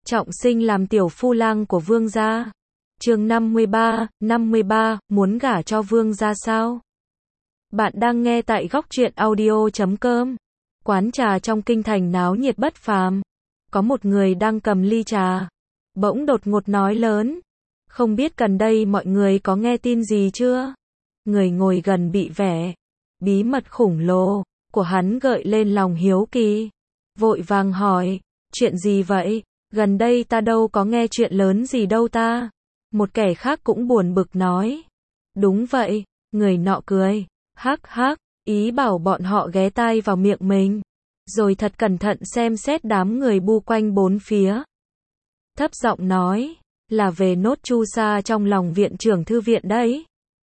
trọng sinh làm tiểu phu lang của vương gia. Chương 53, muốn gả cho vương gia sao? Bạn đang nghe tại góc truyện audio.com. Quán trà trong kinh thành náo nhiệt bất phàm. Có một người đang cầm ly trà, bỗng đột ngột nói lớn. Không biết gần đây mọi người có nghe tin gì chưa? Người ngồi gần bị vẻ bí mật khủng lồ của hắn gợi lên lòng hiếu kỳ. Vội vàng hỏi, chuyện gì vậy? Gần đây ta đâu có nghe chuyện lớn gì đâu ta. Một kẻ khác cũng buồn bực nói. Đúng vậy, người nọ cười, hắc hắc, ý bảo bọn họ ghé tai vào miệng mình. Rồi thật cẩn thận xem xét đám người bu quanh bốn phía. Thấp giọng nói, là về nốt chu sa trong lòng viện trưởng thư viện đấy.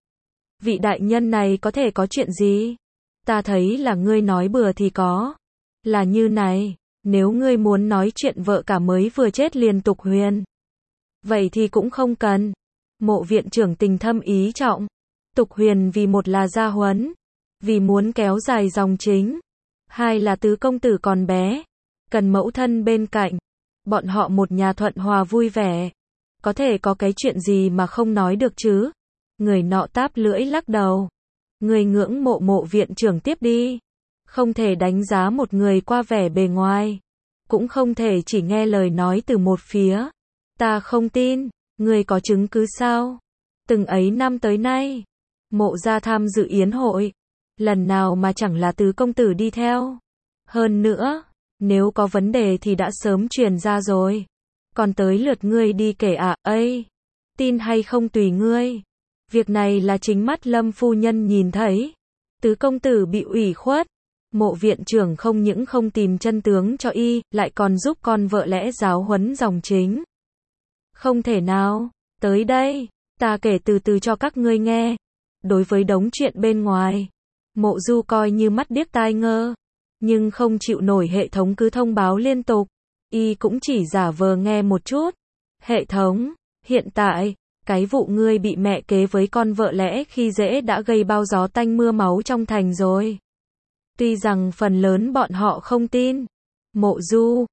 Vị đại nhân này có thể có chuyện gì? Ta thấy là ngươi nói bừa thì có. Là như này, nếu ngươi muốn nói chuyện vợ cả mới vừa chết liền Tục Huyền, vậy thì cũng không cần. Mộ viện trưởng tình thâm ý trọng. Tục Huyền vì một là gia huấn, vì muốn kéo dài dòng chính. Hai là tứ công tử còn bé, cần mẫu thân bên cạnh. Bọn họ một nhà thuận hòa vui vẻ. Có thể có cái chuyện gì mà không nói được chứ? Người nọ táp lưỡi lắc đầu. Người ngưỡng mộ mộ viện trưởng tiếp đi. Không thể đánh giá một người qua vẻ bề ngoài. Cũng không thể chỉ nghe lời nói từ một phía. Ta không tin. Người có chứng cứ sao? Từng ấy năm tới nay, mộ gia tham dự yến hội. Lần nào mà chẳng là tứ công tử đi theo. Hơn nữa, nếu có vấn đề thì đã sớm truyền ra rồi. Còn tới lượt ngươi đi kể à, ấy. Tin hay không tùy ngươi. Việc này là chính mắt Lâm phu nhân nhìn thấy. Tứ công tử bị ủy khuất. Mộ viện trưởng không những không tìm chân tướng cho y, lại còn giúp con vợ lẽ giáo huấn dòng chính. Không thể nào. Tới đây, ta kể từ từ cho các ngươi nghe. Đối với đống chuyện bên ngoài, Mộ Du coi như mắt điếc tai ngơ. Nhưng không chịu nổi hệ thống cứ thông báo liên tục. Y cũng chỉ giả vờ nghe một chút. Hệ thống, hiện tại, cái vụ ngươi bị mẹ kế với con vợ lẽ khi dễ đã gây bao gió tanh mưa máu trong thành rồi. Tuy rằng phần lớn bọn họ không tin. Mộ Du,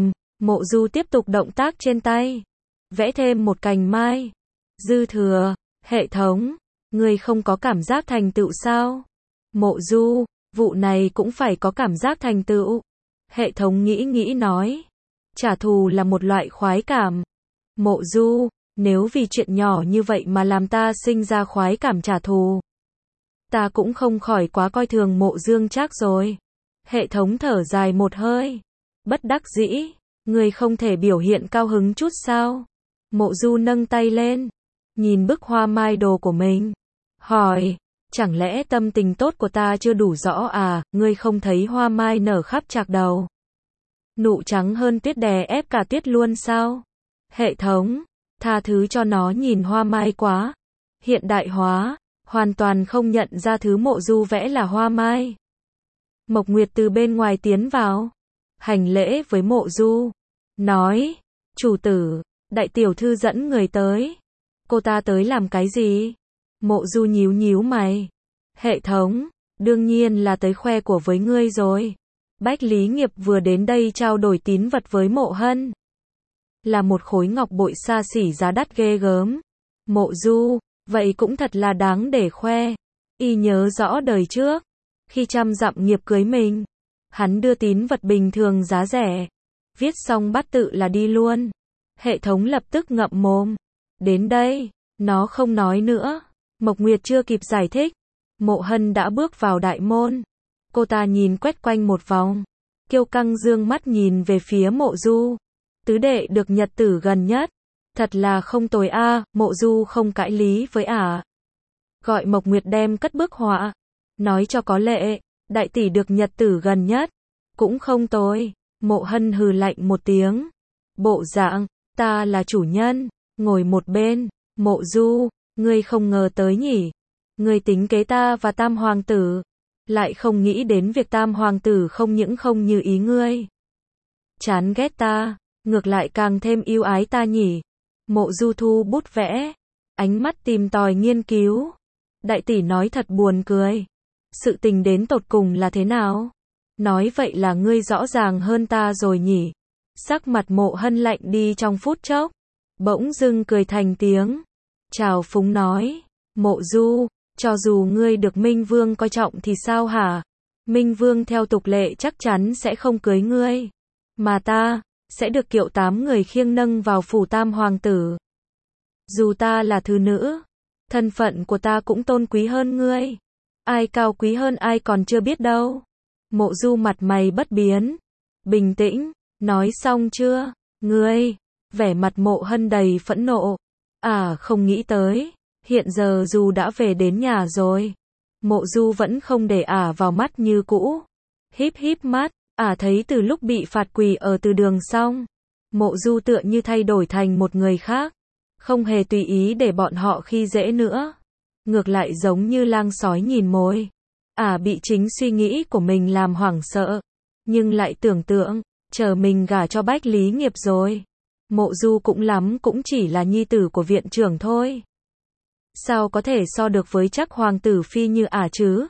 Mộ Du tiếp tục động tác trên tay. Vẽ thêm một cành mai. Dư thừa, hệ thống, ngươi không có cảm giác thành tựu sao? Mộ Du, vụ này cũng phải có cảm giác thành tựu. Hệ thống nghĩ nói. Trả thù là một loại khoái cảm. Mộ Du, nếu vì chuyện nhỏ như vậy mà làm ta sinh ra khoái cảm trả thù, ta cũng không khỏi quá coi thường Mộ Dương Trác rồi. Hệ thống thở dài một hơi. Bất đắc dĩ, người không thể biểu hiện cao hứng chút sao? Mộ Du nâng tay lên, nhìn bức hoa mai đồ của mình. Hỏi, chẳng lẽ tâm tình tốt của ta chưa đủ rõ à, ngươi không thấy hoa mai nở khắp trạc đầu. Nụ trắng hơn tuyết đè ép cả tuyết luôn sao? Hệ thống, tha thứ cho nó nhìn hoa mai quá. Hiện đại hóa, hoàn toàn không nhận ra thứ Mộ Du vẽ là hoa mai. Mộc Nguyệt từ bên ngoài tiến vào, hành lễ với Mộ Du, nói, chủ tử, đại tiểu thư dẫn người tới. Cô ta tới làm cái gì? Mộ Du nhíu mày. Hệ thống, đương nhiên là tới khoe của với ngươi rồi. Bách Lý Nghiệp vừa đến đây trao đổi tín vật với Mộ Hân. Là một khối ngọc bội xa xỉ giá đắt ghê gớm. Mộ Du, vậy cũng thật là đáng để khoe. Y nhớ rõ đời trước, khi Trăm Dặm Nghiệp cưới mình, hắn đưa tín vật bình thường giá rẻ. Viết xong bát tự là đi luôn. Hệ thống lập tức ngậm mồm. Đến đây, nó không nói nữa. Mộc Nguyệt chưa kịp giải thích, Mộ Hân đã bước vào đại môn. Cô ta nhìn quét quanh một vòng, kiêu căng dương mắt nhìn về phía Mộ Du. Tứ đệ được nhật tử gần nhất, thật là không tồi a. Mộ Du không cãi lý với ả. Gọi Mộc Nguyệt đem cất bức họa, nói cho có lệ, đại tỷ được nhật tử gần nhất, cũng không tồi. Mộ Hân hừ lạnh một tiếng. Bộ dạng, ta là chủ nhân, ngồi một bên. Mộ Du, ngươi không ngờ tới nhỉ? Ngươi tính kế ta và Tam hoàng tử, lại không nghĩ đến việc Tam hoàng tử không những không như ý ngươi, chán ghét ta, ngược lại càng thêm yêu ái ta nhỉ? Mộ Du thu bút vẽ, ánh mắt tìm tòi nghiên cứu. Đại tỷ nói thật buồn cười. Sự tình đến tột cùng là thế nào? Nói vậy là ngươi rõ ràng hơn ta rồi nhỉ? Sắc mặt Mộ Hân lạnh đi trong phút chốc, bỗng dưng cười thành tiếng, trào phúng nói, Mộ Du, cho dù ngươi được Minh Vương coi trọng thì sao hả? Minh Vương theo tục lệ chắc chắn sẽ không cưới ngươi, mà ta sẽ được kiệu 8 người khiêng nâng vào phủ tam hoàng tử. Dù ta là thứ nữ, thân phận của ta cũng tôn quý hơn ngươi. Ai cao quý hơn ai còn chưa biết đâu. Mộ Du mặt mày bất biến, bình tĩnh, nói xong chưa? Ngươi, vẻ mặt Mộ Hân đầy phẫn nộ. Không nghĩ tới, hiện giờ dù đã về đến nhà rồi, Mộ Du vẫn không để vào mắt như cũ. Híp híp mắt, thấy từ lúc bị phạt quỳ ở từ đường xong, Mộ Du tựa như thay đổi thành một người khác, không hề tùy ý để bọn họ khi dễ nữa. Ngược lại giống như lang sói nhìn mồi. Bị chính suy nghĩ của mình làm hoảng sợ, nhưng lại tưởng tượng, chờ mình gả cho Bách Lý Nghiệp rồi, Mộ Du cũng lắm cũng chỉ là nhi tử của viện trưởng thôi. Sao có thể so được với chắc hoàng tử phi như chứ?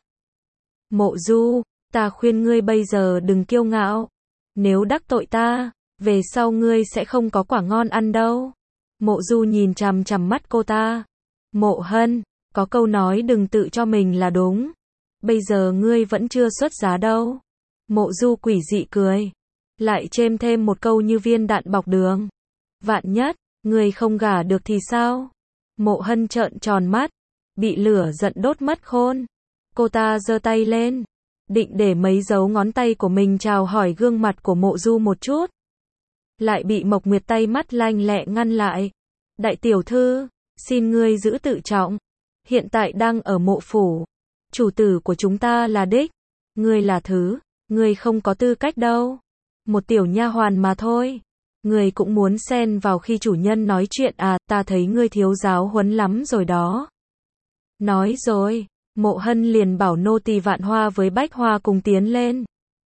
Mộ Du, ta khuyên ngươi bây giờ đừng kiêu ngạo. Nếu đắc tội ta, về sau ngươi sẽ không có quả ngon ăn đâu. Mộ Du nhìn chằm chằm mắt cô ta. Mộ Hân, có câu nói đừng tự cho mình là đúng. Bây giờ ngươi vẫn chưa xuất giá đâu. Mộ Du quỷ dị cười, lại chêm thêm một câu như viên đạn bọc đường. Vạn nhất, ngươi không gả được thì sao? Mộ Hân trợn tròn mắt, bị lửa giận đốt mất khôn. Cô ta giơ tay lên, định để mấy dấu ngón tay của mình chào hỏi gương mặt của Mộ Du một chút. Lại bị Mộc Nguyệt tay mắt lanh lẹ ngăn lại. Đại tiểu thư, xin ngươi giữ tự trọng. Hiện tại đang ở mộ phủ. Chủ tử của chúng ta là đích. Ngươi là thứ, ngươi không có tư cách đâu. Một tiểu nha hoàn mà thôi. Ngươi cũng muốn xen vào khi chủ nhân nói chuyện ta thấy ngươi thiếu giáo huấn lắm rồi đó. Nói rồi, Mộ Hân liền bảo nô tỳ Vạn Hoa với Bách Hoa cùng tiến lên.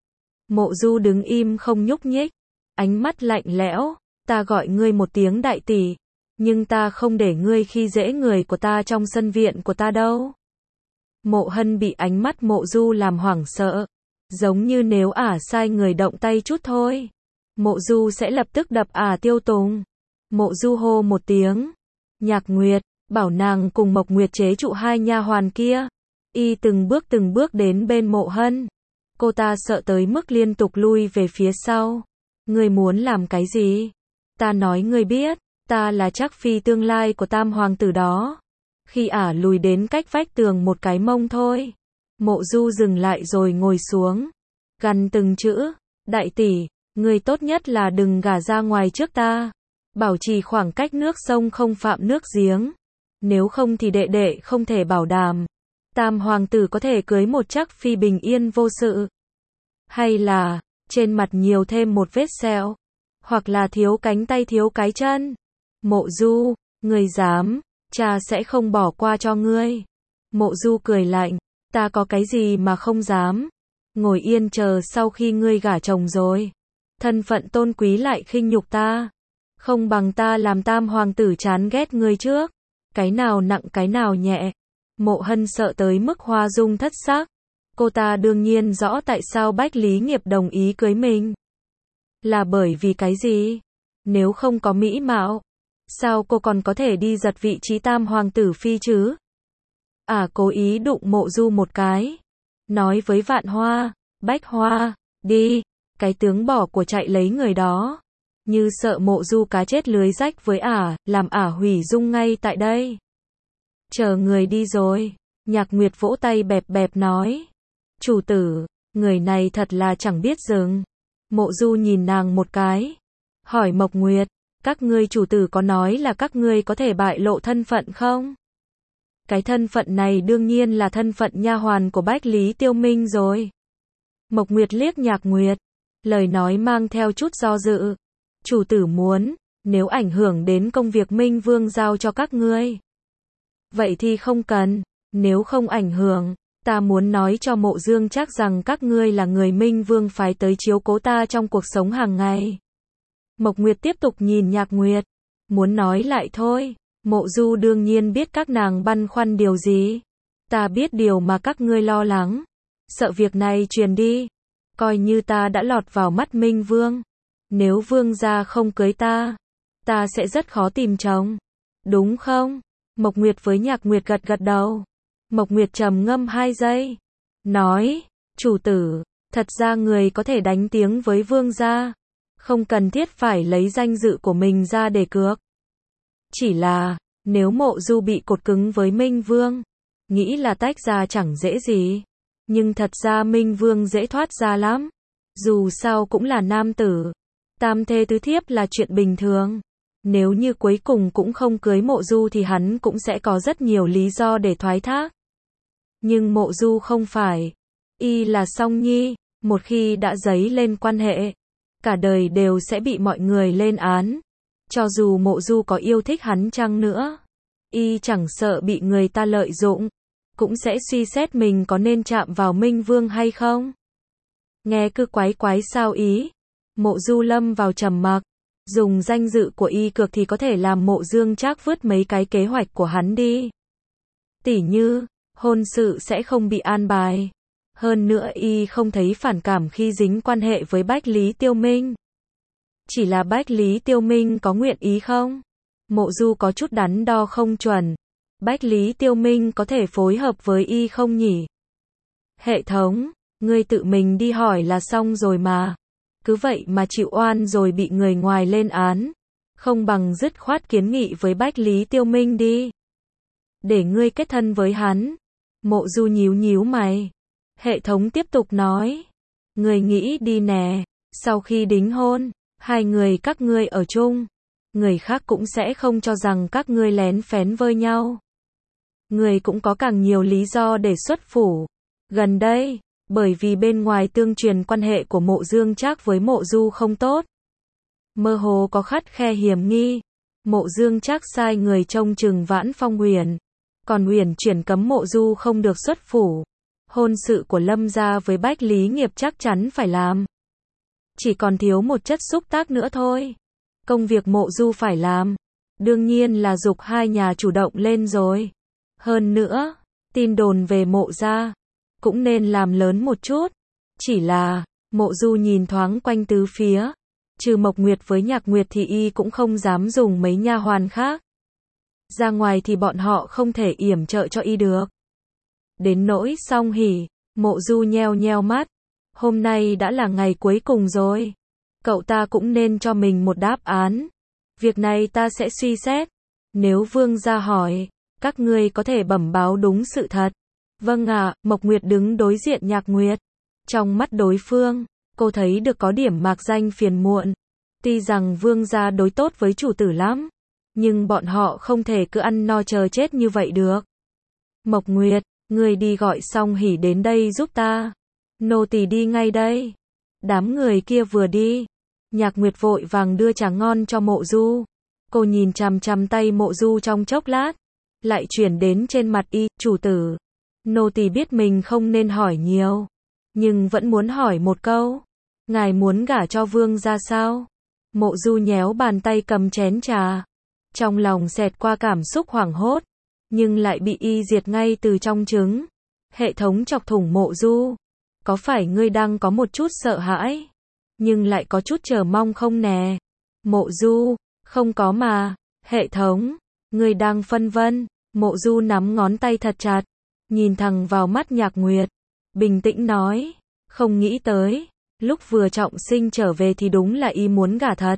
Mộ Du đứng im không nhúc nhích, ánh mắt lạnh lẽo, ta gọi ngươi một tiếng đại tỷ, nhưng ta không để ngươi khi dễ người của ta trong sân viện của ta đâu. Mộ Hân bị ánh mắt Mộ Du làm hoảng sợ, giống như nếu sai người động tay chút thôi, Mộ Du sẽ lập tức đập tiêu tùng. Mộ Du hô một tiếng, Nhạc Nguyệt, bảo nàng cùng Mộc Nguyệt chế trụ hai nha hoàn kia. Y từng bước đến bên Mộ Hân. Cô ta sợ tới mức liên tục lui về phía sau. Ngươi muốn làm cái gì? Ta nói ngươi biết, ta là Trác phi tương lai của tam hoàng tử đó. Khi lùi đến cách vách tường một cái mông thôi. Mộ Du dừng lại rồi ngồi xuống, gằn từng chữ, đại tỷ, ngươi tốt nhất là đừng gả ra ngoài trước ta. Bảo trì khoảng cách nước sông không phạm nước giếng. Nếu không thì đệ đệ không thể bảo đảm tam hoàng tử có thể cưới một Trác phi bình yên vô sự. Hay là, trên mặt nhiều thêm một vết sẹo. Hoặc là thiếu cánh tay thiếu cái chân. Mộ Du, ngươi dám, cha sẽ không bỏ qua cho ngươi. Mộ Du cười lạnh, ta có cái gì mà không dám. Ngồi yên chờ sau khi ngươi gả chồng rồi. Thân phận tôn quý lại khinh nhục ta. Không bằng ta làm tam hoàng tử chán ghét ngươi trước. Cái nào nặng cái nào nhẹ. Mộ Hân sợ tới mức hoa dung thất sắc. Cô ta đương nhiên rõ tại sao Bách Lý Nghiệp đồng ý cưới mình. Là bởi vì cái gì? Nếu không có mỹ mạo, sao cô còn có thể đi giật vị trí tam hoàng tử phi chứ? Cố ý đụng Mộ Du một cái. Nói với Vạn Hoa, Bách Hoa, đi. Cái tướng bỏ của chạy lấy người đó. Như sợ Mộ Du cá chết lưới rách với làm hủy dung ngay tại đây. Chờ người đi rồi. Nhạc Nguyệt vỗ tay bẹp bẹp nói. Chủ tử, người này thật là chẳng biết dừng. Mộ Du nhìn nàng một cái. Hỏi Mộc Nguyệt, các ngươi chủ tử có nói là các ngươi có thể bại lộ thân phận không? Cái thân phận này đương nhiên là thân phận nha hoàn của Bách Lý Tiêu Minh rồi. Mộc Nguyệt liếc Nhạc Nguyệt, lời nói mang theo chút do dự. Chủ tử muốn, nếu ảnh hưởng đến công việc Minh Vương giao cho các ngươi. Vậy thì không cần, nếu không ảnh hưởng, ta muốn nói cho Mộ Dương Trác rằng các ngươi là người Minh Vương phái tới chiếu cố ta trong cuộc sống hàng ngày. Mộc Nguyệt tiếp tục nhìn Nhạc Nguyệt, muốn nói lại thôi. Mộ Du đương nhiên biết các nàng băn khoăn điều gì. Ta biết điều mà các ngươi lo lắng. Sợ việc này truyền đi. Coi như ta đã lọt vào mắt Minh Vương. Nếu vương gia không cưới ta, ta sẽ rất khó tìm chồng. Đúng không? Mộc Nguyệt với Nhạc Nguyệt gật gật đầu. Mộc Nguyệt trầm ngâm 2 giây. Nói, chủ tử, thật ra người có thể đánh tiếng với vương gia. Không cần thiết phải lấy danh dự của mình ra để cược. Chỉ là, nếu Mộ Du bị cột cứng với Minh Vương, nghĩ là tách ra chẳng dễ gì. Nhưng thật ra Minh Vương dễ thoát ra lắm. Dù sao cũng là nam tử. Tam thê tứ thiếp là chuyện bình thường. Nếu như cuối cùng cũng không cưới Mộ Du thì hắn cũng sẽ có rất nhiều lý do để thoái thác. Nhưng Mộ Du không phải. Y là song nhi, một khi đã dấy lên quan hệ, cả đời đều sẽ bị mọi người lên án. Cho dù Mộ Du có yêu thích hắn chăng nữa, Y chẳng sợ bị người ta lợi dụng, cũng sẽ suy xét mình có nên chạm vào Minh Vương hay không. Nghe cứ quái quái sao ý. Mộ Du lâm vào trầm mặc. Dùng danh dự của Y cược thì có thể làm Mộ Dương Trác vứt mấy cái kế hoạch của hắn đi. Tỉ như, hôn sự sẽ không bị an bài. Hơn nữa Y không thấy phản cảm khi dính quan hệ với Bách Lý Tiêu Minh. Chỉ là Bách Lý Tiêu Minh có nguyện ý không? Mộ Du có chút đắn đo không chuẩn. Bách Lý Tiêu Minh có thể phối hợp với Y không nhỉ? Hệ thống, ngươi tự mình đi hỏi là xong rồi mà. Cứ vậy mà chịu oan rồi bị người ngoài lên án. Không bằng dứt khoát kiến nghị với Bách Lý Tiêu Minh đi. Để ngươi kết thân với hắn. Mộ Du nhíu nhíu mày. Hệ thống tiếp tục nói. Ngươi nghĩ đi nè. Sau khi đính hôn, hai người các ngươi ở chung. Người khác cũng sẽ không cho rằng các ngươi lén phén với nhau. Ngươi cũng có càng nhiều lý do để xuất phủ. Gần đây, bởi vì bên ngoài tương truyền quan hệ của Mộ Dương Trác với Mộ Du không tốt. Mơ hồ có khắt khe hiểm nghi. Mộ Dương Trác sai người trông chừng Vãn Phong Huyền. Còn Huyền chuyển cấm Mộ Du không được xuất phủ. Hôn sự của Lâm gia với Bách Lý Nghiệp chắc chắn phải làm. Chỉ còn thiếu một chất xúc tác nữa thôi. Công việc Mộ Du phải làm, đương nhiên là giục hai nhà chủ động lên rồi. Hơn nữa, tin đồn về Mộ gia cũng nên làm lớn một chút. Chỉ là, Mộ Du nhìn thoáng quanh tứ phía, trừ Mộc Nguyệt với Nhạc Nguyệt thì Y cũng không dám dùng mấy nha hoàn khác. Ra ngoài thì bọn họ không thể yểm trợ cho Y được. Đến nỗi Song Hỷ, Mộ Du nheo nheo mắt. Hôm nay đã là ngày cuối cùng rồi. Cậu ta cũng nên cho mình một đáp án. Việc này ta sẽ suy xét. Nếu vương gia hỏi, các ngươi có thể bẩm báo đúng sự thật. Vâng ạ, Mộc Nguyệt đứng đối diện Nhạc Nguyệt. Trong mắt đối phương, cô thấy được có điểm mạc danh phiền muộn. Tuy rằng vương gia đối tốt với chủ tử lắm, nhưng bọn họ không thể cứ ăn no chờ chết như vậy được. Mộc Nguyệt, ngươi đi gọi Song Hỷ đến đây giúp ta. Nô tỳ đi ngay đây. Đám người kia vừa đi, Nhạc Nguyệt vội vàng đưa trà ngon cho Mộ Du. Cô nhìn chằm chằm tay Mộ Du trong chốc lát, lại chuyển đến trên mặt Y, chủ tử. Nô tỳ biết mình không nên hỏi nhiều, nhưng vẫn muốn hỏi một câu. Ngài muốn gả cho vương gia sao? Mộ Du nhéo bàn tay cầm chén trà. Trong lòng xẹt qua cảm xúc hoảng hốt, nhưng lại bị Y diệt ngay từ trong trứng. Hệ thống chọc thủng Mộ Du. Có phải ngươi đang có một chút sợ hãi, nhưng lại có chút chờ mong không nè? Mộ Du, không có mà. Hệ thống, ngươi đang phân vân. Mộ Du nắm ngón tay thật chặt, nhìn thẳng vào mắt Nhạc Nguyệt, bình tĩnh nói, không nghĩ tới, lúc vừa trọng sinh trở về thì đúng là Y muốn gả thật.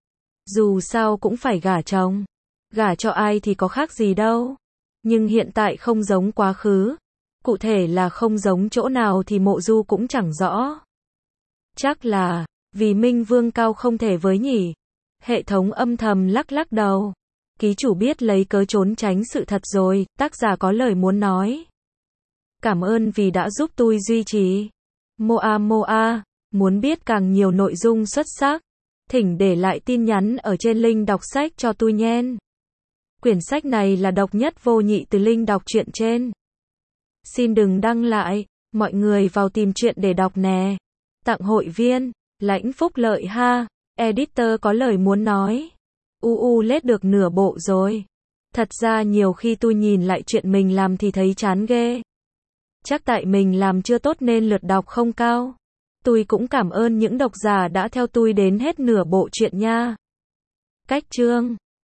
Dù sao cũng phải gả chồng, gả cho ai thì có khác gì đâu, nhưng hiện tại không giống quá khứ. Cụ thể là không giống chỗ nào thì Mộ Du cũng chẳng rõ. Chắc là, vì Minh Vương cao không thể với nhỉ. Hệ thống âm thầm lắc lắc đầu. Ký chủ biết lấy cớ trốn tránh sự thật rồi, tác giả có lời muốn nói. Cảm ơn vì đã giúp tôi duy trì. Moa, muốn biết càng nhiều nội dung xuất sắc, thỉnh để lại tin nhắn ở trên link đọc sách cho tôi nhen. Quyển sách này là độc nhất vô nhị từ link đọc truyện trên. Xin đừng đăng lại, mọi người vào tìm truyện để đọc nè. Tặng hội viên, lãnh phúc lợi ha. Editor có lời muốn nói. Lết được nửa bộ rồi. Thật ra nhiều khi tôi nhìn lại chuyện mình làm thì thấy chán ghê. Chắc tại mình làm chưa tốt nên lượt đọc không cao. Tôi cũng cảm ơn những độc giả đã theo tôi đến hết nửa bộ truyện nha. Cách chương